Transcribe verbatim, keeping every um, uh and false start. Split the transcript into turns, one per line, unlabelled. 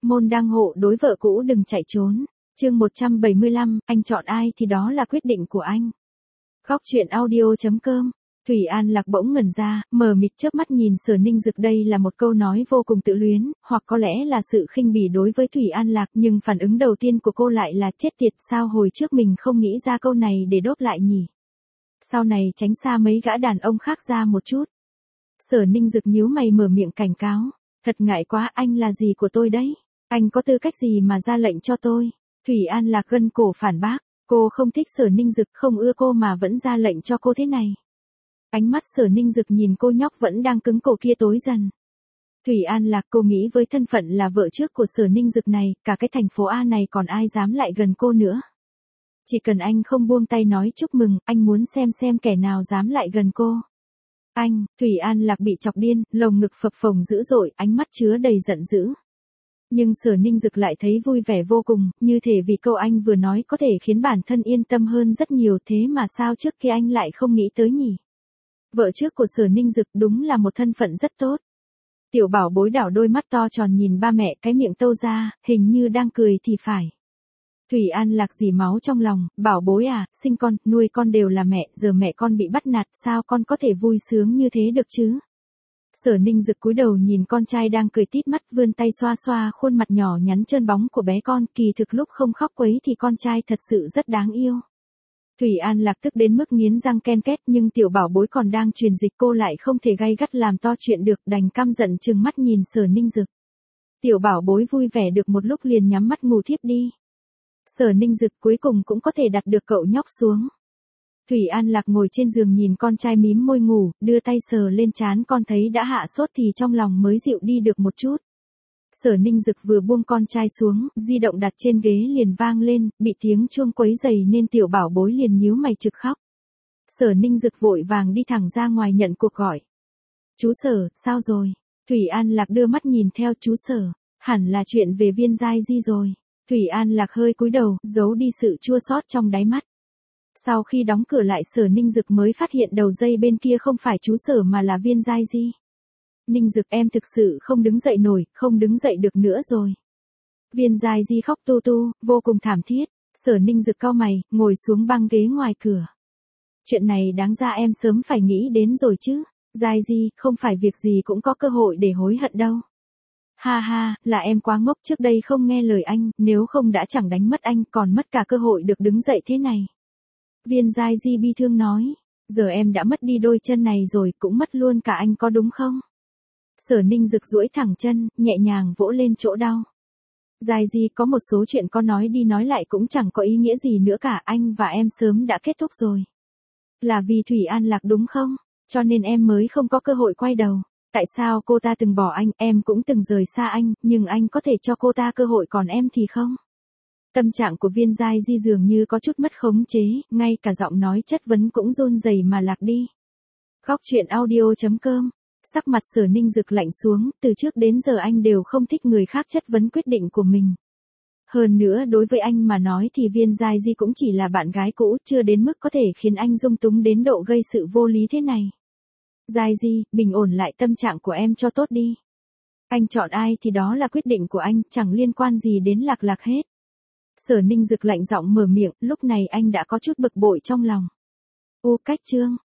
môn đang hộ đối vợ cũ đừng chạy trốn. Chương một trăm bảy mươi lăm, anh chọn ai thì đó là quyết định của anh. Góc truyện audio chấm com. Thủy An Lạc bỗng ngẩn ra, mờ mịt chớp mắt nhìn Sở Ninh Dực, đây là một câu nói vô cùng tự luyến, hoặc có lẽ là sự khinh bỉ đối với Thủy An Lạc, nhưng phản ứng đầu tiên của cô lại là chết tiệt, sao hồi trước mình không nghĩ ra câu này để đốt lại nhỉ. Sau này tránh xa mấy gã đàn ông khác ra một chút. Sở Ninh Dực nhíu mày mở miệng cảnh cáo, thật ngại quá, anh là gì của tôi đấy? Anh có tư cách gì mà ra lệnh cho tôi? Thủy An Lạc gân cổ phản bác, cô không thích Sở Ninh Dực, không ưa cô mà vẫn ra lệnh cho cô thế này. Ánh mắt Sở Ninh Dực nhìn cô nhóc vẫn đang cứng cổ kia tối dần. Thủy An Lạc, cô nghĩ với thân phận là vợ trước của Sở Ninh Dực này, cả cái thành phố A này còn ai dám lại gần cô nữa. Chỉ cần anh không buông tay nói chúc mừng, anh muốn xem xem kẻ nào dám lại gần cô. Anh, Thủy An Lạc bị chọc điên, lồng ngực phập phồng dữ dội, ánh mắt chứa đầy giận dữ. Nhưng Sở Ninh Dực lại thấy vui vẻ vô cùng, như thể vì câu anh vừa nói có thể khiến bản thân yên tâm hơn rất nhiều, thế mà sao trước kia anh lại không nghĩ tới nhỉ? Vợ trước của Sở Ninh Dực đúng là một thân phận rất tốt. Tiểu Bảo Bối đảo đôi mắt to tròn nhìn ba mẹ, cái miệng tâu ra, hình như đang cười thì phải. Thủy An Lạc dì máu trong lòng, Bảo Bối à, sinh con, nuôi con đều là mẹ, giờ mẹ con bị bắt nạt, sao con có thể vui sướng như thế được chứ? Sở Ninh Dực cúi đầu nhìn con trai đang cười tít mắt, vươn tay xoa xoa khuôn mặt nhỏ nhắn trơn bóng của bé con, kỳ thực lúc không khóc quấy thì con trai thật sự rất đáng yêu. Thủy An Lạc tức đến mức nghiến răng ken két, nhưng Tiểu Bảo Bối còn đang truyền dịch, cô lại không thể gay gắt làm to chuyện được, đành căm giận trừng mắt nhìn Sở Ninh Dực. Tiểu Bảo Bối vui vẻ được một lúc liền nhắm mắt ngủ thiếp đi. Sở Ninh Dực cuối cùng cũng có thể đặt được cậu nhóc xuống. Thủy An Lạc ngồi trên giường nhìn con trai mím môi ngủ, đưa tay sờ lên trán con, thấy đã hạ sốt thì trong lòng mới dịu đi được một chút. Sở Ninh Dực vừa buông con trai xuống, di động đặt trên ghế liền vang lên, bị tiếng chuông quấy rầy nên Tiểu Bảo Bối liền nhíu mày trực khóc. Sở Ninh Dực vội vàng đi thẳng ra ngoài nhận cuộc gọi. Chú Sở, sao rồi? Thủy An Lạc đưa mắt nhìn theo, chú Sở, hẳn là chuyện về Viên Giai Di rồi. Thủy An Lạc hơi cúi đầu, giấu đi sự chua xót trong đáy mắt. Sau khi đóng cửa lại, Sở Ninh Dực mới phát hiện đầu dây bên kia không phải chú Sở mà là Viên Giai Di. Ninh Dực, em thực sự không đứng dậy nổi, không đứng dậy được nữa rồi. Viên Giai Di khóc tu tu, vô cùng thảm thiết. Sở Ninh Dực cau mày, ngồi xuống băng ghế ngoài cửa. Chuyện này đáng ra em sớm phải nghĩ đến rồi chứ. Giai Di, không phải việc gì cũng có cơ hội để hối hận đâu. Ha ha, là em quá ngốc, trước đây không nghe lời anh, nếu không đã chẳng đánh mất anh, còn mất cả cơ hội được đứng dậy thế này. Viên Giai Di bi thương nói, giờ em đã mất đi đôi chân này rồi, cũng mất luôn cả anh có đúng không? Sở Ninh Dực duỗi thẳng chân, nhẹ nhàng vỗ lên chỗ đau. Giai Di, có một số chuyện con nói đi nói lại cũng chẳng có ý nghĩa gì nữa cả, anh và em sớm đã kết thúc rồi. Là vì Thủy An Lạc đúng không? Cho nên em mới không có cơ hội quay đầu. Tại sao cô ta từng bỏ anh, em cũng từng rời xa anh, nhưng anh có thể cho cô ta cơ hội còn em thì không? Tâm trạng của Viên Giai Di dường như có chút mất khống chế, ngay cả giọng nói chất vấn cũng run rẩy mà lạc đi. Góc truyện audio chấm com. Sắc mặt Sở Ninh Dực lạnh xuống, từ trước đến giờ anh đều không thích người khác chất vấn quyết định của mình. Hơn nữa đối với anh mà nói thì Viên Giai Di cũng chỉ là bạn gái cũ, chưa đến mức có thể khiến anh dung túng đến độ gây sự vô lý thế này. Giai Di, bình ổn lại tâm trạng của em cho tốt đi. Anh chọn ai thì đó là quyết định của anh, chẳng liên quan gì đến Lạc Lạc hết. Sở Ninh Dực lạnh giọng mở miệng, lúc này anh đã có chút bực bội trong lòng. U cách chương.